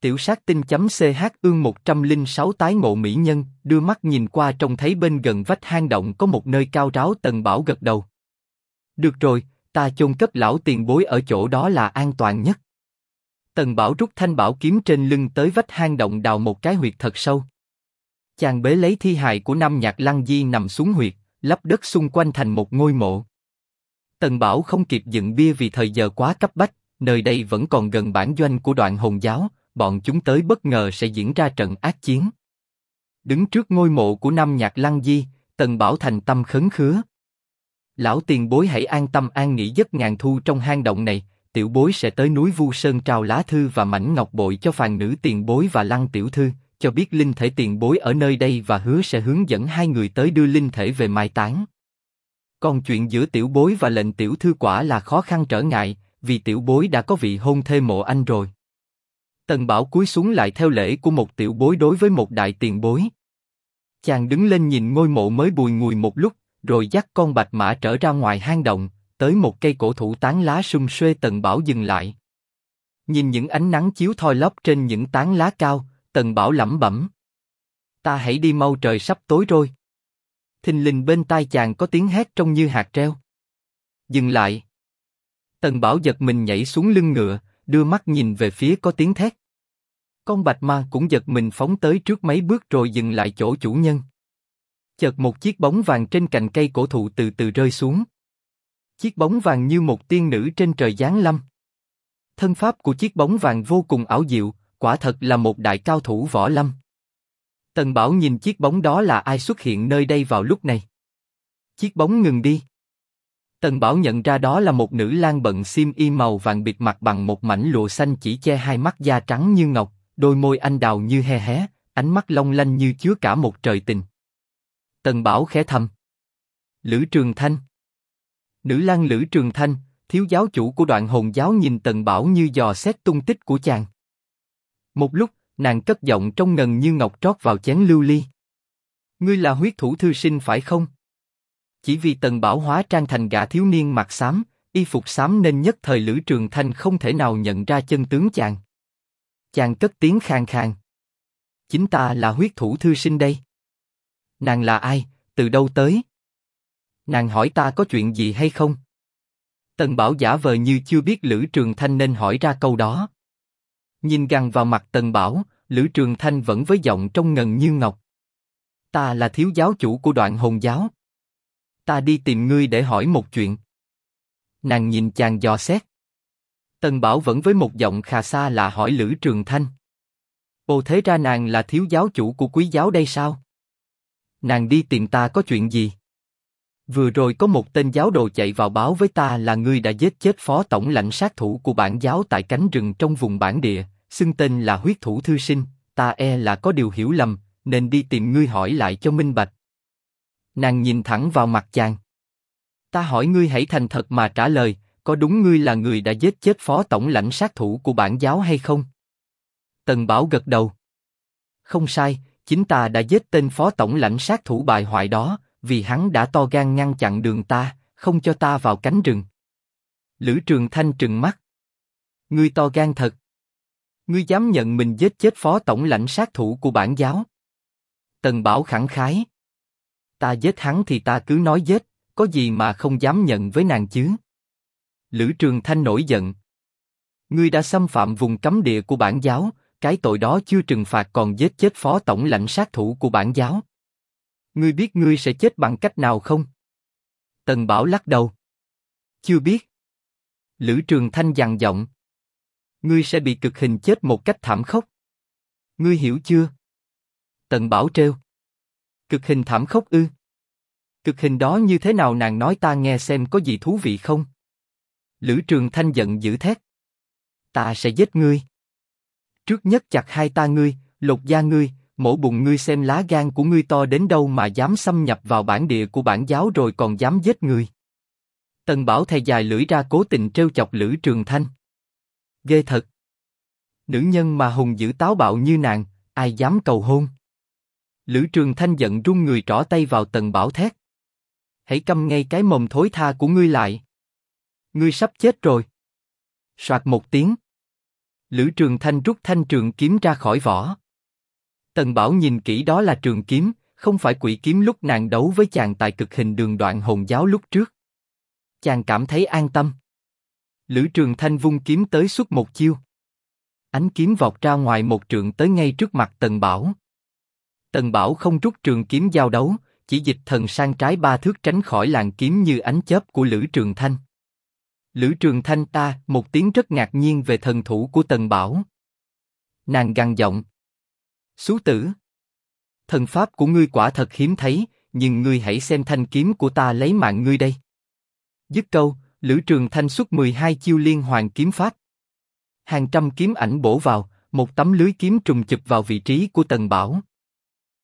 Tiểu sát tinh.ch ương 106 tái ngộ mỹ nhân, đưa mắt nhìn qua trông thấy bên gần vách hang động có một nơi cao ráo. Tần Bảo gật đầu. Được rồi, ta chôn cất lão tiền bối ở chỗ đó là an toàn nhất. Tần Bảo rút thanh bảo kiếm trên lưng tới vách hang động đào một cái huyệt thật sâu. Chàng bế lấy thi hài của Nam Nhạc Lăng Di nằm xuống huyệt, lấp đất xung quanh thành một ngôi mộ. Tần Bảo không kịp dựng bia vì thời giờ quá cấp bách, nơi đây vẫn còn gần bản doanh của Đoạn Hồn giáo, bọn chúng tới bất ngờ sẽ diễn ra trận ác chiến. Đứng trước ngôi mộ của Nam Nhạc Lăng Di, Tần Bảo thành tâm khấn khứa. Lão tiền bối hãy an tâm an nghỉ giấc ngàn thu trong hang động này, tiểu bối sẽ tới núi Vu Sơn trao lá thư và mảnh ngọc bội cho Phàn nữ tiền bối và Lăng tiểu thư, cho biết linh thể tiền bối ở nơi đây và hứa sẽ hướng dẫn hai người tới đưa linh thể về mai táng. Còn chuyện giữa tiểu bối và lệnh tiểu thư quả là khó khăn trở ngại, vì tiểu bối đã có vị hôn thê Mộ Anh rồi. Tần Bảo cúi xuống lại theo lễ của một tiểu bối đối với một đại tiền bối. Chàng đứng lên nhìn ngôi mộ mới bùi ngùi một lúc, rồi dắt con bạch mã trở ra ngoài hang động, tới một cây cổ thụ tán lá sum xuê. Tần Bảo dừng lại. Nhìn những ánh nắng chiếu thoi lóp trên những tán lá cao, Tần Bảo lẩm bẩm. Ta hãy đi mau, trời sắp tối rồi. Thình lình bên tai chàng có tiếng hét trông như hạt treo. Dừng lại. Tần Bảo giật mình nhảy xuống lưng ngựa, đưa mắt nhìn về phía có tiếng thét. Con bạch ma cũng giật mình phóng tới trước mấy bước rồi dừng lại chỗ chủ nhân. Chợt một chiếc bóng vàng trên cành cây cổ thụ từ từ rơi xuống. Chiếc bóng vàng như một tiên nữ trên trời giáng lâm. Thân pháp của chiếc bóng vàng vô cùng ảo diệu, quả thật là một đại cao thủ võ lâm. Tần Bảo nhìn chiếc bóng đó là ai xuất hiện nơi đây vào lúc này. Chiếc bóng ngừng đi. Tần Bảo nhận ra đó là một nữ lang bận xiêm y màu vàng bịt mặt bằng một mảnh lụa xanh chỉ che hai mắt da trắng như ngọc, đôi môi anh đào như he hé, ánh mắt long lanh như chứa cả một trời tình. Tần Bảo khẽ thầm. Lữ Trường Thanh. Nữ lang Lữ Trường Thanh, thiếu giáo chủ của Đoạn Hồn giáo nhìn Tần Bảo như dò xét tung tích của chàng. Một lúc, nàng cất giọng trong ngần như ngọc trót vào chén lưu ly. Ngươi là huyết thủ thư sinh phải không? Chỉ vì Tần Bảo hóa trang thành gã thiếu niên mặt xám, y phục xám nên nhất thời Lữ Trường Thanh không thể nào nhận ra chân tướng chàng. Chàng cất tiếng khàn khàn. Chính ta là huyết thủ thư sinh đây. Nàng là ai, từ đâu tới? Nàng hỏi ta có chuyện gì hay không? Tần Bảo giả vờ như chưa biết Lữ Trường Thanh nên hỏi ra câu đó. Nhìn gằn vào mặt Tần Bảo, Lữ Trường Thanh vẫn với giọng trong ngần như ngọc. Ta là thiếu giáo chủ của Đoạn Hồn giáo. Ta đi tìm ngươi để hỏi một chuyện. Nàng nhìn chàng dò xét. Tần Bảo vẫn với một giọng khà xa lạ hỏi Lữ Trường Thanh. Ồ, thế ra nàng là thiếu giáo chủ của Quý giáo đây sao? Nàng đi tìm ta có chuyện gì? Vừa rồi có một tên giáo đồ chạy vào báo với ta là ngươi đã giết chết phó tổng lãnh sát thủ của bản giáo tại cánh rừng trong vùng bản địa, xưng tên là huyết thủ thư sinh, ta e là có điều hiểu lầm, nên đi tìm ngươi hỏi lại cho minh bạch. Nàng nhìn thẳng vào mặt chàng. Ta hỏi ngươi hãy thành thật mà trả lời, có đúng ngươi là người đã giết chết phó tổng lãnh sát thủ của bản giáo hay không? Tần Bảo gật đầu. Không sai, chính ta đã giết tên phó tổng lãnh sát thủ bại hoại đó, vì hắn đã to gan ngăn chặn đường ta, không cho ta vào cánh rừng. Lữ Trường Thanh trừng mắt. Ngươi to gan thật. Ngươi dám nhận mình giết chết phó tổng lãnh sát thủ của bản giáo? Tần Bảo khẳng khái. Ta giết hắn thì ta cứ nói giết, có gì mà không dám nhận với nàng chứ? Lữ Trường Thanh nổi giận. Ngươi đã xâm phạm vùng cấm địa của bản giáo, cái tội đó chưa trừng phạt còn giết chết phó tổng lãnh sát thủ của bản giáo. Ngươi biết ngươi sẽ chết bằng cách nào không? Tần Bảo lắc đầu. Chưa biết. Lữ Trường Thanh gằn giọng. Ngươi sẽ bị cực hình chết một cách thảm khốc. Ngươi hiểu chưa? Tần Bảo trêu. Cực hình thảm khốc ư? Cực hình đó như thế nào, nàng nói ta nghe xem có gì thú vị không? Lữ Trường Thanh giận dữ thét. Ta sẽ giết ngươi. Trước nhất chặt hai ta ngươi, lột da ngươi, mổ bụng ngươi xem lá gan của ngươi to đến đâu mà dám xâm nhập vào bản địa của bản giáo rồi còn dám giết người. Tần Bảo thè dài lưỡi ra cố tình trêu chọc Lữ Trường Thanh. Ghê thật. Nữ nhân mà hùng dữ táo bạo như nàng, ai dám cầu hôn? Lữ Trường Thanh giận run người trỏ tay vào Tần Bảo thét. Hãy câm ngay cái mồm thối tha của ngươi lại. Ngươi sắp chết rồi. Soạt một tiếng. Lữ Trường Thanh rút thanh trường kiếm ra khỏi vỏ. Tần Bảo nhìn kỹ, đó là trường kiếm, không phải quỷ kiếm lúc nàng đấu với chàng tại cực hình đường Đoạn Hồn giáo lúc trước. Chàng cảm thấy an tâm. Lữ Trường Thanh vung kiếm tới xuất một chiêu. Ánh kiếm vọt ra ngoài một trượng tới ngay trước mặt Tần Bảo. Tần Bảo không rút trường kiếm giao đấu, chỉ dịch thần sang trái 3 thước tránh khỏi làn kiếm như ánh chớp của Lữ Trường Thanh. Lữ Trường Thanh ta, một tiếng rất ngạc nhiên về thần thủ của Tần Bảo. Nàng gằn giọng. Xú tử! Thần pháp của ngươi quả thật hiếm thấy, nhưng ngươi hãy xem thanh kiếm của ta lấy mạng ngươi đây. Dứt câu, Lữ Trường Thanh xuất 12 chiêu liên hoàn kiếm pháp. Hàng trăm kiếm ảnh bổ vào, một tấm lưới kiếm trùng chụp vào vị trí của Tần Bảo.